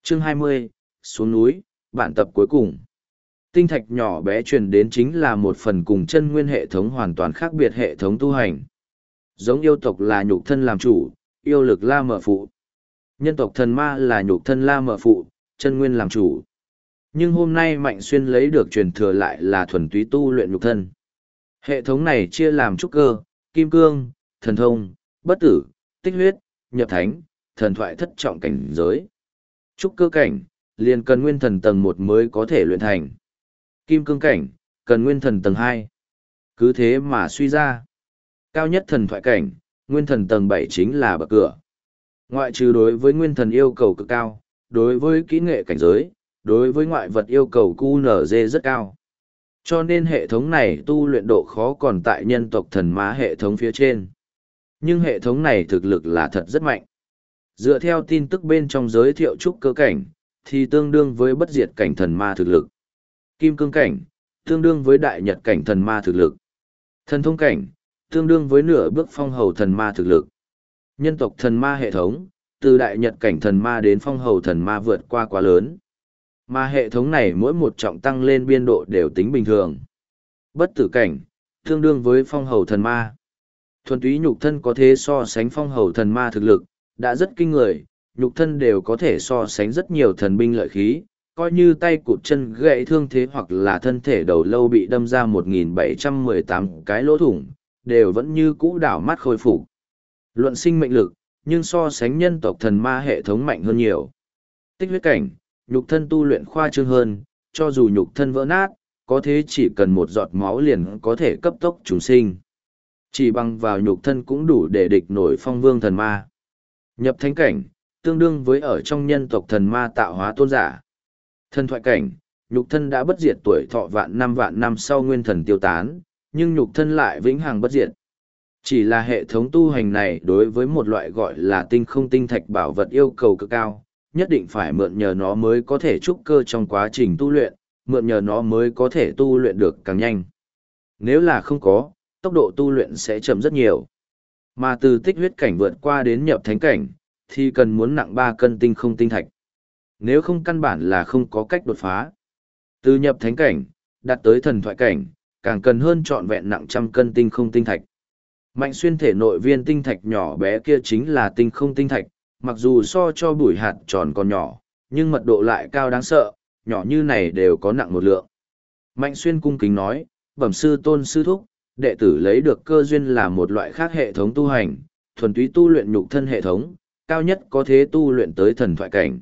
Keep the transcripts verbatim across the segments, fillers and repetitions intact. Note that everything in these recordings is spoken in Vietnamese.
Chương hai mươi, xuống núi, bản tập cuối cùng. Tinh thạch nhỏ bé truyền đến chính là một phần cùng chân nguyên hệ thống hoàn toàn khác biệt hệ thống tu hành. Giống yêu tộc là nhục thân làm chủ, yêu lực la mở phụ. Nhân tộc thần ma là nhục thân la mở phụ, chân nguyên làm chủ. Nhưng hôm nay Mạnh Xuyên lấy được truyền thừa lại là thuần túy tu luyện nhục thân. Hệ thống này chia làm trúc cơ, kim cương, thần thông, bất tử, tích huyết, nhập thánh, thần thoại thất trọng cảnh giới. Trúc cơ cảnh, liền cần nguyên thần tầng một mới có thể luyện thành. Kim cương cảnh, cần nguyên thần tầng hai. Cứ thế mà suy ra. Cao nhất thần thoại cảnh, nguyên thần tầng bảy chính là bậc cửa. Ngoại trừ đối với nguyên thần yêu cầu cực cao, đối với kỹ nghệ cảnh giới, đối với ngoại vật yêu cầu quy en giê rất cao. Cho nên hệ thống này tu luyện độ khó còn tại nhân tộc thần ma hệ thống phía trên. Nhưng hệ thống này thực lực là thật rất mạnh. Dựa theo tin tức bên trong giới thiệu trúc cơ cảnh, thì tương đương với bất diệt cảnh thần ma thực lực. Kim cương cảnh, tương đương với đại nhật cảnh thần ma thực lực. Thần thông cảnh, tương đương với nửa bước phong hầu thần ma thực lực. Nhân tộc thần ma hệ thống, từ đại nhật cảnh thần ma đến phong hầu thần ma vượt qua quá lớn. Mà hệ thống này mỗi một trọng tăng lên biên độ đều tính bình thường. Bất tử cảnh, tương đương với phong hầu thần ma. Thuần túy nhục thân có thể so sánh phong hầu thần ma thực lực, đã rất kinh người, nhục thân đều có thể so sánh rất nhiều thần binh lợi khí, coi như tay cụt chân gãy thương thế hoặc là thân thể đầu lâu bị đâm ra một nghìn bảy trăm mười tám cái lỗ thủng, đều vẫn như cũ đảo mắt khôi phục. Luận sinh mệnh lực, nhưng so sánh nhân tộc thần ma hệ thống mạnh hơn nhiều. Tích huyết cảnh, nhục thân tu luyện khoa trương hơn, cho dù nhục thân vỡ nát, có thế chỉ cần một giọt máu liền có thể cấp tốc trùng sinh. Chỉ bằng vào nhục thân cũng đủ để địch nổi phong vương thần ma. Nhập thánh cảnh, tương đương với ở trong nhân tộc thần ma tạo hóa tôn giả. Thần thoại cảnh, nhục thân đã bất diệt tuổi thọ vạn năm vạn năm sau nguyên thần tiêu tán, nhưng nhục thân lại vĩnh hằng bất diệt. Chỉ là hệ thống tu hành này đối với một loại gọi là tinh không tinh thạch bảo vật yêu cầu cực cao, nhất định phải mượn nhờ nó mới có thể trúc cơ trong quá trình tu luyện, mượn nhờ nó mới có thể tu luyện được càng nhanh. Nếu là không có, tốc độ tu luyện sẽ chậm rất nhiều. Mà từ tích huyết cảnh vượt qua đến nhập thánh cảnh, thì cần muốn nặng ba cân tinh không tinh thạch. Nếu không căn bản là không có cách đột phá. Từ nhập thánh cảnh, đạt tới thần thoại cảnh, càng cần hơn trọn vẹn nặng trăm cân tinh không tinh thạch. Mạnh Xuyên thể nội viên tinh thạch nhỏ bé kia chính là tinh không tinh thạch, mặc dù so cho bụi hạt tròn còn nhỏ, nhưng mật độ lại cao đáng sợ, nhỏ như này đều có nặng một lượng. Mạnh Xuyên cung kính nói, bẩm sư tôn sư thúc, đệ tử lấy được cơ duyên là một loại khác hệ thống tu hành, thuần túy tu luyện nhục thân hệ thống, cao nhất có thể tu luyện tới thần thoại cảnh.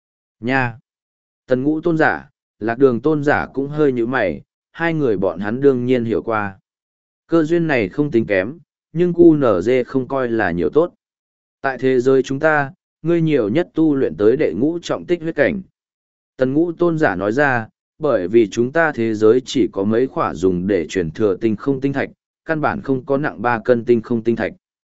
Nha! Tần Ngũ tôn giả, Lạc Đường tôn giả cũng hơi như mày, hai người bọn hắn đương nhiên hiểu qua. Cơ duyên này không tính kém, nhưng quy en giê không coi là nhiều tốt. Tại thế giới chúng ta, ngươi nhiều nhất tu luyện tới đệ ngũ trọng tích huyết cảnh. Tần Ngũ tôn giả nói ra, bởi vì chúng ta thế giới chỉ có mấy khỏa dùng để chuyển thừa tinh không tinh thạch, căn bản không có nặng ba cân tinh không tinh thạch.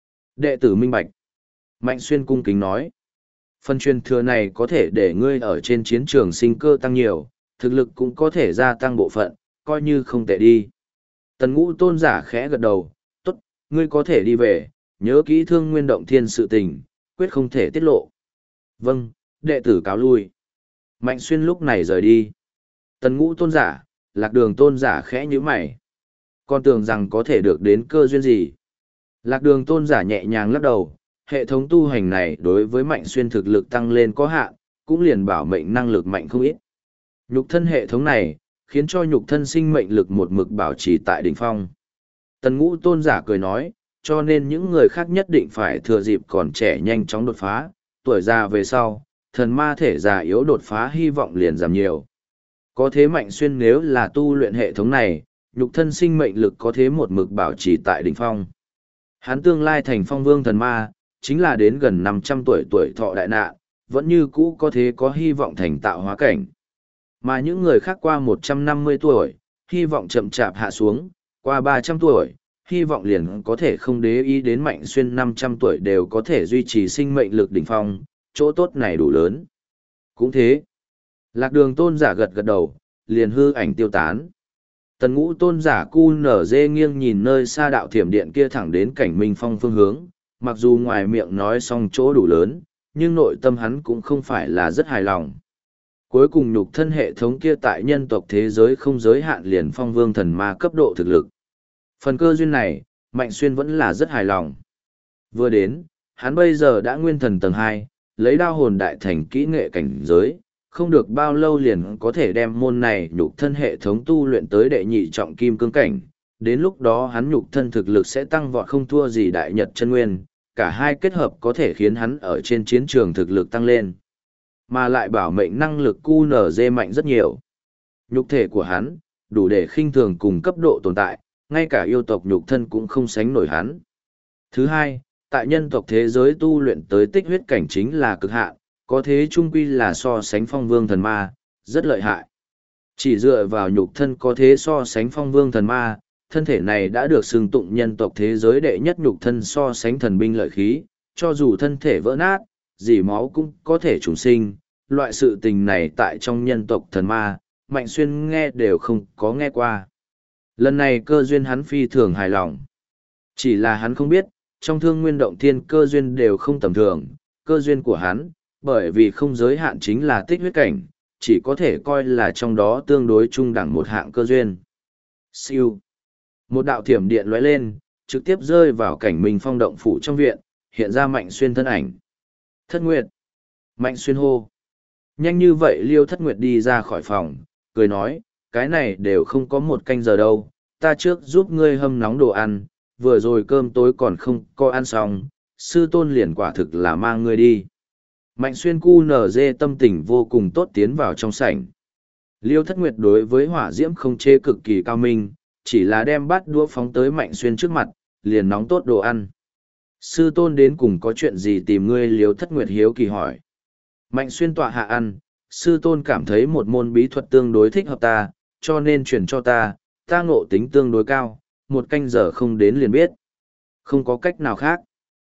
Đệ tử minh bạch. Mạnh Xuyên cung kính nói. Phần truyền thừa này có thể để ngươi ở trên chiến trường sinh cơ tăng nhiều, thực lực cũng có thể gia tăng bộ phận, coi như không tệ đi. Tần Ngũ tôn giả khẽ gật đầu, tốt, ngươi có thể đi về, nhớ kỹ Thương Nguyên Động Thiên sự tình, quyết không thể tiết lộ. Vâng, đệ tử cáo lui. Mạnh Xuyên lúc này rời đi. Tần Ngũ tôn giả, Lạc Đường tôn giả khẽ nhíu mày. Con tưởng rằng có thể được đến cơ duyên gì. Lạc Đường tôn giả nhẹ nhàng lắc đầu, hệ thống tu hành này đối với Mạnh Xuyên thực lực tăng lên có hạn, cũng liền bảo mệnh năng lực mạnh không ít. Nhục thân hệ thống này, khiến cho nhục thân sinh mệnh lực một mực bảo trì tại đỉnh phong. Tần Ngũ tôn giả cười nói, cho nên những người khác nhất định phải thừa dịp còn trẻ nhanh chóng đột phá, tuổi già về sau, thần ma thể già yếu đột phá hy vọng liền giảm nhiều. Có thế Mạnh Xuyên nếu là tu luyện hệ thống này, nhục thân sinh mệnh lực có thế một mực bảo trì tại đỉnh phong. Hắn tương lai thành phong vương thần ma, chính là đến gần năm trăm tuổi tuổi thọ đại nạn, vẫn như cũ có thế có hy vọng thành tạo hóa cảnh. Mà những người khác qua một trăm năm mươi tuổi, hy vọng chậm chạp hạ xuống, qua ba trăm tuổi, hy vọng liền có thể không để ý đến Mạnh Xuyên năm trăm tuổi đều có thể duy trì sinh mệnh lực đỉnh phong, chỗ tốt này đủ lớn. Cũng thế, Lạc Đường tôn giả gật gật đầu, liền hư ảnh tiêu tán. Tần Ngũ tôn giả quy en giê nghiêng nhìn nơi xa đạo thiểm điện kia thẳng đến cảnh minh phong phương hướng, mặc dù ngoài miệng nói xong chỗ đủ lớn, nhưng nội tâm hắn cũng không phải là rất hài lòng. Cuối cùng nhục thân hệ thống kia tại nhân tộc thế giới không giới hạn liền phong vương thần ma cấp độ thực lực. Phần cơ duyên này, Mạnh Xuyên vẫn là rất hài lòng. Vừa đến, hắn bây giờ đã nguyên thần tầng hai, lấy đao hồn đại thành kỹ nghệ cảnh giới, không được bao lâu liền có thể đem môn này nhục thân hệ thống tu luyện tới đệ nhị trọng kim cương cảnh. Đến lúc đó hắn nhục thân thực lực sẽ tăng vọt không thua gì đại nhật chân nguyên, cả hai kết hợp có thể khiến hắn ở trên chiến trường thực lực tăng lên. Mà lại bảo mệnh năng lực cu nở dê mạnh rất nhiều. Nhục thể của hắn, đủ để khinh thường cùng cấp độ tồn tại, ngay cả yêu tộc nhục thân cũng không sánh nổi hắn. Thứ hai, tại nhân tộc thế giới tu luyện tới tích huyết cảnh chính là cực hạn, có thế trung quy là so sánh phong vương thần ma, rất lợi hại. Chỉ dựa vào nhục thân có thế so sánh phong vương thần ma, thân thể này đã được xưng tụng nhân tộc thế giới đệ nhất nhục thân so sánh thần binh lợi khí, cho dù thân thể vỡ nát, dỉ máu cũng có thể trùng sinh. Loại sự tình này tại trong nhân tộc thần ma, Mạnh Xuyên nghe đều không có nghe qua. Lần này cơ duyên hắn phi thường hài lòng. Chỉ là hắn không biết, trong thương nguyên động thiên cơ duyên đều không tầm thường, cơ duyên của hắn, bởi vì không giới hạn chính là tích huyết cảnh, chỉ có thể coi là trong đó tương đối trung đẳng một hạng cơ duyên. Siêu. Một đạo thiểm điện lóe lên, trực tiếp rơi vào cảnh Minh Phong động phủ trong viện, hiện ra Mạnh Xuyên thân ảnh. Thất Nguyệt. Mạnh Xuyên hô. Nhanh như vậy Liêu Thất Nguyệt đi ra khỏi phòng, cười nói, cái này đều không có một canh giờ đâu, ta trước giúp ngươi hâm nóng đồ ăn, vừa rồi cơm tối còn không có ăn xong, sư tôn liền quả thực là mang ngươi đi. Mạnh Xuyên cu nở dê tâm tình vô cùng tốt tiến vào trong sảnh. Liêu Thất Nguyệt đối với hỏa diễm không chê cực kỳ cao minh, chỉ là đem bát đũa phóng tới Mạnh Xuyên trước mặt, liền nóng tốt đồ ăn. Sư tôn đến cùng có chuyện gì tìm ngươi? Liêu Thất Nguyệt hiếu kỳ hỏi. Mạnh Xuyên tọa hạ ăn, sư tôn cảm thấy một môn bí thuật tương đối thích hợp ta, cho nên chuyển cho ta, ta ngộ tính tương đối cao, một canh giờ không đến liền biết. Không có cách nào khác.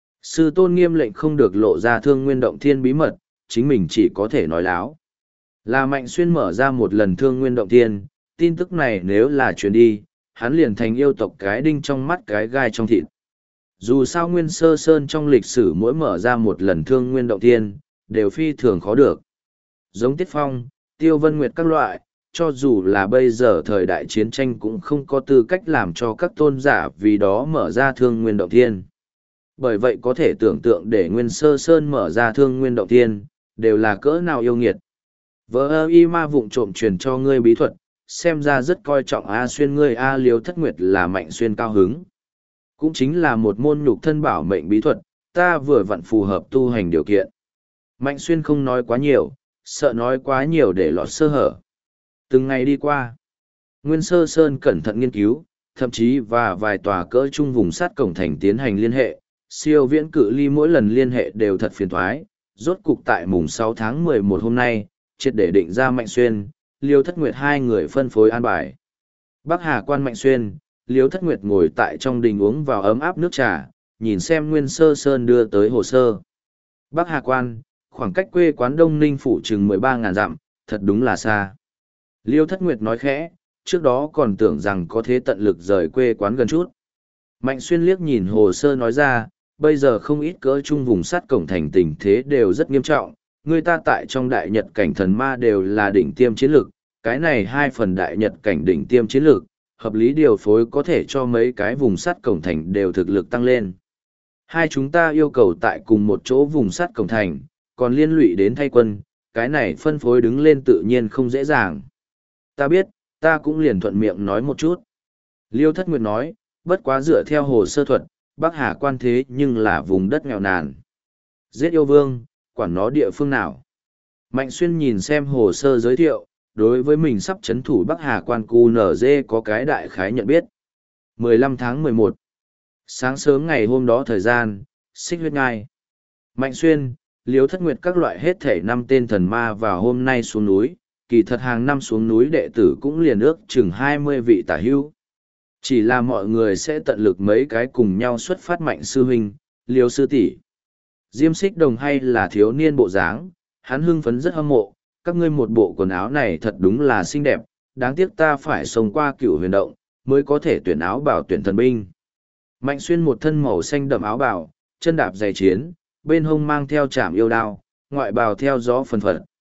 Sư tôn nghiêm lệnh không được lộ ra thương nguyên động thiên bí mật, chính mình chỉ có thể nói láo. Là Mạnh Xuyên mở ra một lần thương nguyên động thiên, tin tức này nếu là truyền đi, hắn liền thành yêu tộc cái đinh trong mắt cái gai trong thịt. Dù sao Nguyên Sơ Sơn trong lịch sử mỗi mở ra một lần thương nguyên động thiên, đều phi thường khó được. Giống Tiết Phong, Tiêu Vân Nguyệt các loại, cho dù là bây giờ thời đại chiến tranh cũng không có tư cách làm cho các tôn giả vì đó mở ra thương nguyên động thiên. Bởi vậy có thể tưởng tượng để Nguyên Sơ Sơn mở ra thương nguyên động thiên, đều là cỡ nào yêu nghiệt. Vợ ơ y ma vụng trộm truyền cho ngươi bí thuật, xem ra rất coi trọng A Xuyên ngươi. A Liêu Thất Nguyệt là Mạnh Xuyên cao hứng. Cũng chính là một môn nhục thân bảo mệnh bí thuật, ta vừa vặn phù hợp tu hành điều kiện. Mạnh Xuyên không nói quá nhiều, sợ nói quá nhiều để lọt sơ hở. Từng ngày đi qua, Nguyên Sơ Sơn cẩn thận nghiên cứu, thậm chí và vài tòa cỡ trung vùng sát cổng thành tiến hành liên hệ, siêu viễn cự ly mỗi lần liên hệ đều thật phiền thoái, rốt cục tại mùng sáu tháng mười một hôm nay, triệt để định ra Mạnh Xuyên, Liêu Thất Nguyệt hai người phân phối an bài. Bắc Hà Quan Mạnh Xuyên, Liêu Thất Nguyệt ngồi tại trong đình uống vào ấm áp nước trà, nhìn xem Nguyên Sơ Sơn đưa tới hồ sơ. Bắc Hà Quan, khoảng cách quê quán Đông Ninh phủ chừng mười ba ngàn dặm, thật đúng là xa. Liêu Thất Nguyệt nói khẽ, trước đó còn tưởng rằng có thế tận lực rời quê quán gần chút. Mạnh Xuyên liếc nhìn hồ sơ nói ra, bây giờ không ít cỡ trung vùng sát cổng thành tình thế đều rất nghiêm trọng, người ta tại trong đại nhật cảnh thần ma đều là đỉnh tiêm chiến lực, cái này hai phần đại nhật cảnh đỉnh tiêm chiến lực, hợp lý điều phối có thể cho mấy cái vùng sát cổng thành đều thực lực tăng lên. Hai chúng ta yêu cầu tại cùng một chỗ vùng sát cổng thành, còn liên lụy đến thay quân, cái này phân phối đứng lên tự nhiên không dễ dàng. Ta biết, ta cũng liền thuận miệng nói một chút. Liêu Thất Nguyệt nói, bất quá dựa theo hồ sơ thuật, Bắc Hà Quan thế nhưng là vùng đất nghèo nàn. Giết yêu vương, quản nó địa phương nào. Mạnh Xuyên nhìn xem hồ sơ giới thiệu, đối với mình sắp chấn thủ Bắc Hà Quan cu nở dê có cái đại khái nhận biết. mười lăm tháng mười một, sáng sớm ngày hôm đó thời gian, xích huyết ngai. Mạnh Xuyên, Liêu Thất Nguyệt các loại hết thể năm tên thần ma vào hôm nay xuống núi, kỳ thật hàng năm xuống núi đệ tử cũng liền ước chừng hai mươi vị tả hữu. Chỉ là mọi người sẽ tận lực mấy cái cùng nhau xuất phát. Mạnh sư huynh, Liêu sư tỷ, Diêm Xích Đồng hay là thiếu niên bộ dáng, hắn hưng phấn rất hâm mộ, các ngươi một bộ quần áo này thật đúng là xinh đẹp, đáng tiếc ta phải sống qua Cửu Huyền Động, mới có thể tuyển áo bảo tuyển thần binh. Mạnh Xuyên một thân màu xanh đậm áo bào, chân đạp giày chiến, bên hông mang theo trảm yêu đao, ngoại bào theo gió phần phật.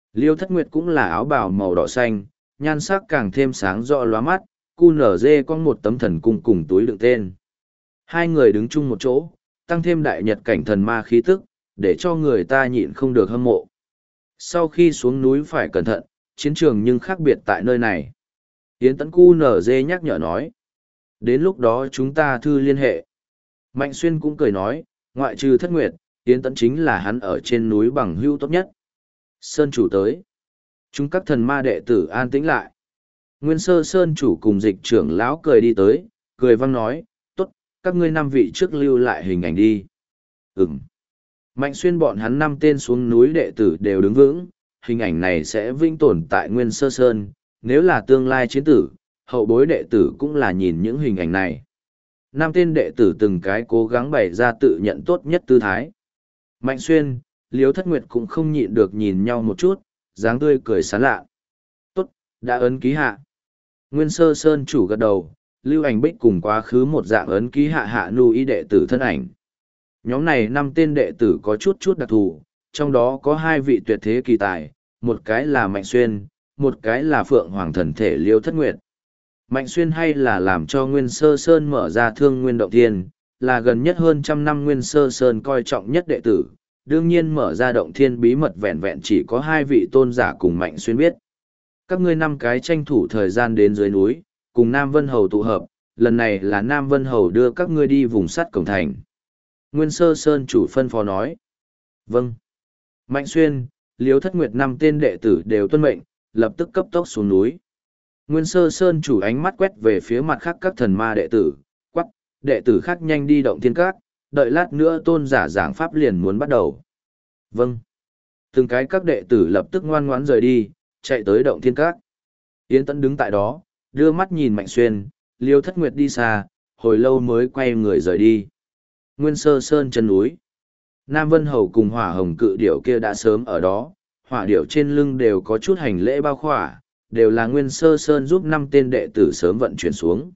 Liêu Thất Nguyệt cũng là áo bào màu đỏ xanh, nhan sắc càng thêm sáng rõ lóa mắt, cu nở dê con một tấm thần cung cùng túi đựng tên. Hai người đứng chung một chỗ, tăng thêm đại nhật cảnh thần ma khí tức, để cho người ta nhịn không được hâm mộ. Sau khi xuống núi phải cẩn thận, chiến trường nhưng khác biệt tại nơi này. Yến Tấn cu nở dê nhắc nhở nói. Đến lúc đó chúng ta thư liên hệ. Mạnh Xuyên cũng cười nói, ngoại trừ Thất Nguyệt, Yến Tấn chính là hắn ở trên núi bằng hữu tốt nhất. Sơn chủ tới. Chúng các thần ma đệ tử an tĩnh lại. Nguyên Sơ Sơn chủ cùng dịch trưởng lão cười đi tới, cười vang nói, tốt, các ngươi năm vị trước lưu lại hình ảnh đi. Ừm. Mạnh Xuyên bọn hắn năm tên xuống núi đệ tử đều đứng vững, hình ảnh này sẽ vinh tồn tại Nguyên Sơ Sơn, nếu là tương lai chiến tử, hậu bối đệ tử cũng là nhìn những hình ảnh này. Năm tên đệ tử từng cái cố gắng bày ra tự nhận tốt nhất tư thái. Mạnh Xuyên, Liêu Thất Nguyệt cũng không nhịn được nhìn nhau một chút, dáng tươi cười sán lạ. Tốt, đã ấn ký hạ. Nguyên Sơ Sơn chủ gật đầu, Lưu Ảnh Bích cùng quá khứ một dạng ấn ký hạ hạ nu y đệ tử thân ảnh. Nhóm này năm tên đệ tử có chút chút đặc thù, trong đó có hai vị tuyệt thế kỳ tài, một cái là Mạnh Xuyên, một cái là Phượng Hoàng thần thể Liêu Thất Nguyệt. Mạnh Xuyên hay là làm cho Nguyên Sơ Sơn mở ra Thương Nguyên Động Thiên, là gần nhất hơn trăm năm Nguyên Sơ Sơn coi trọng nhất đệ tử, đương nhiên mở ra Động Thiên bí mật vẹn vẹn chỉ có hai vị tôn giả cùng Mạnh Xuyên biết. Các ngươi năm cái tranh thủ thời gian đến dưới núi, cùng Nam Vân Hầu tụ hợp, lần này là Nam Vân Hầu đưa các ngươi đi vùng sắt cổng thành. Nguyên Sơ Sơn chủ phân phó nói. Vâng. Mạnh Xuyên, Liêu Thất Nguyệt năm tên đệ tử đều tuân mệnh, lập tức cấp tốc xuống núi. Nguyên Sơ Sơn chủ ánh mắt quét về phía mặt khác các thần ma đệ tử, quắc, đệ tử khác nhanh đi Động Thiên Các, đợi lát nữa tôn giả giảng pháp liền muốn bắt đầu. Vâng. Từng cái các đệ tử lập tức ngoan ngoãn rời đi, chạy tới Động Thiên Các. Yến Tấn đứng tại đó, đưa mắt nhìn Mạnh Xuyên, Liêu Thất Nguyệt đi xa, hồi lâu mới quay người rời đi. Nguyên Sơ Sơn chân núi. Nam Vân Hầu cùng Hỏa Hồng cự điểu kia đã sớm ở đó, hỏa điểu trên lưng đều có chút hành lễ bao khỏa, đều là Nguyên Sơ Sơn giúp năm tên đệ tử sớm vận chuyển xuống.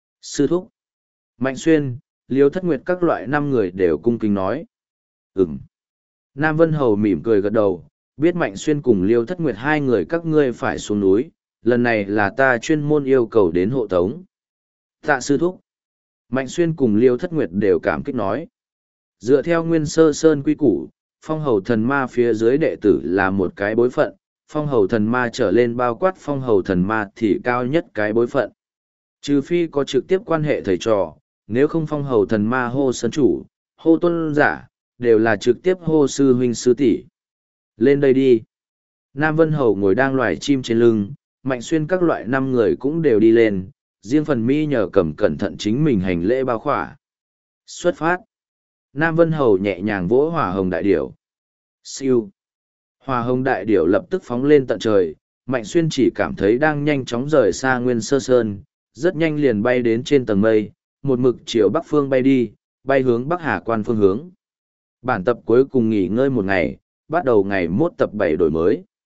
Sư thúc, Mạnh Xuyên, Liêu Thất Nguyệt các loại năm người đều cung kính nói. Ừm. Nam Vân Hầu mỉm cười gật đầu, biết Mạnh Xuyên cùng Liêu Thất Nguyệt hai người các ngươi phải xuống núi, lần này là ta chuyên môn yêu cầu đến hộ tống. Tạ sư thúc. Mạnh Xuyên cùng Liêu Thất Nguyệt đều cảm kích nói. Dựa theo Nguyên Sơ Sơn quy củ, phong hầu thần ma phía dưới đệ tử là một cái bối phận, phong hầu thần ma trở lên bao quát phong hầu thần ma thì cao nhất cái bối phận. Trừ phi có trực tiếp quan hệ thầy trò, nếu không phong hầu thần ma hô sơn chủ, hô tôn giả, đều là trực tiếp hô sư huynh sư tỷ. Lên đây đi. Nam Vân Hầu ngồi đang loài chim trên lưng, Mạnh Xuyên các loại năm người cũng đều đi lên, riêng phần mi nhờ cầm cẩn thận chính mình hành lễ bao khỏa. Xuất phát. Nam Vân Hầu nhẹ nhàng vỗ hỏa hồng đại điểu. Siêu. Hỏa hồng đại điểu lập tức phóng lên tận trời, Mạnh Xuyên chỉ cảm thấy đang nhanh chóng rời xa Nguyên Sơ Sơn, rất nhanh liền bay đến trên tầng mây, một mực chiều bắc phương bay đi, bay hướng Bắc Hà Quan phương hướng. Bản tập cuối cùng nghỉ ngơi một ngày, bắt đầu ngày mốt tập bảy đổi mới.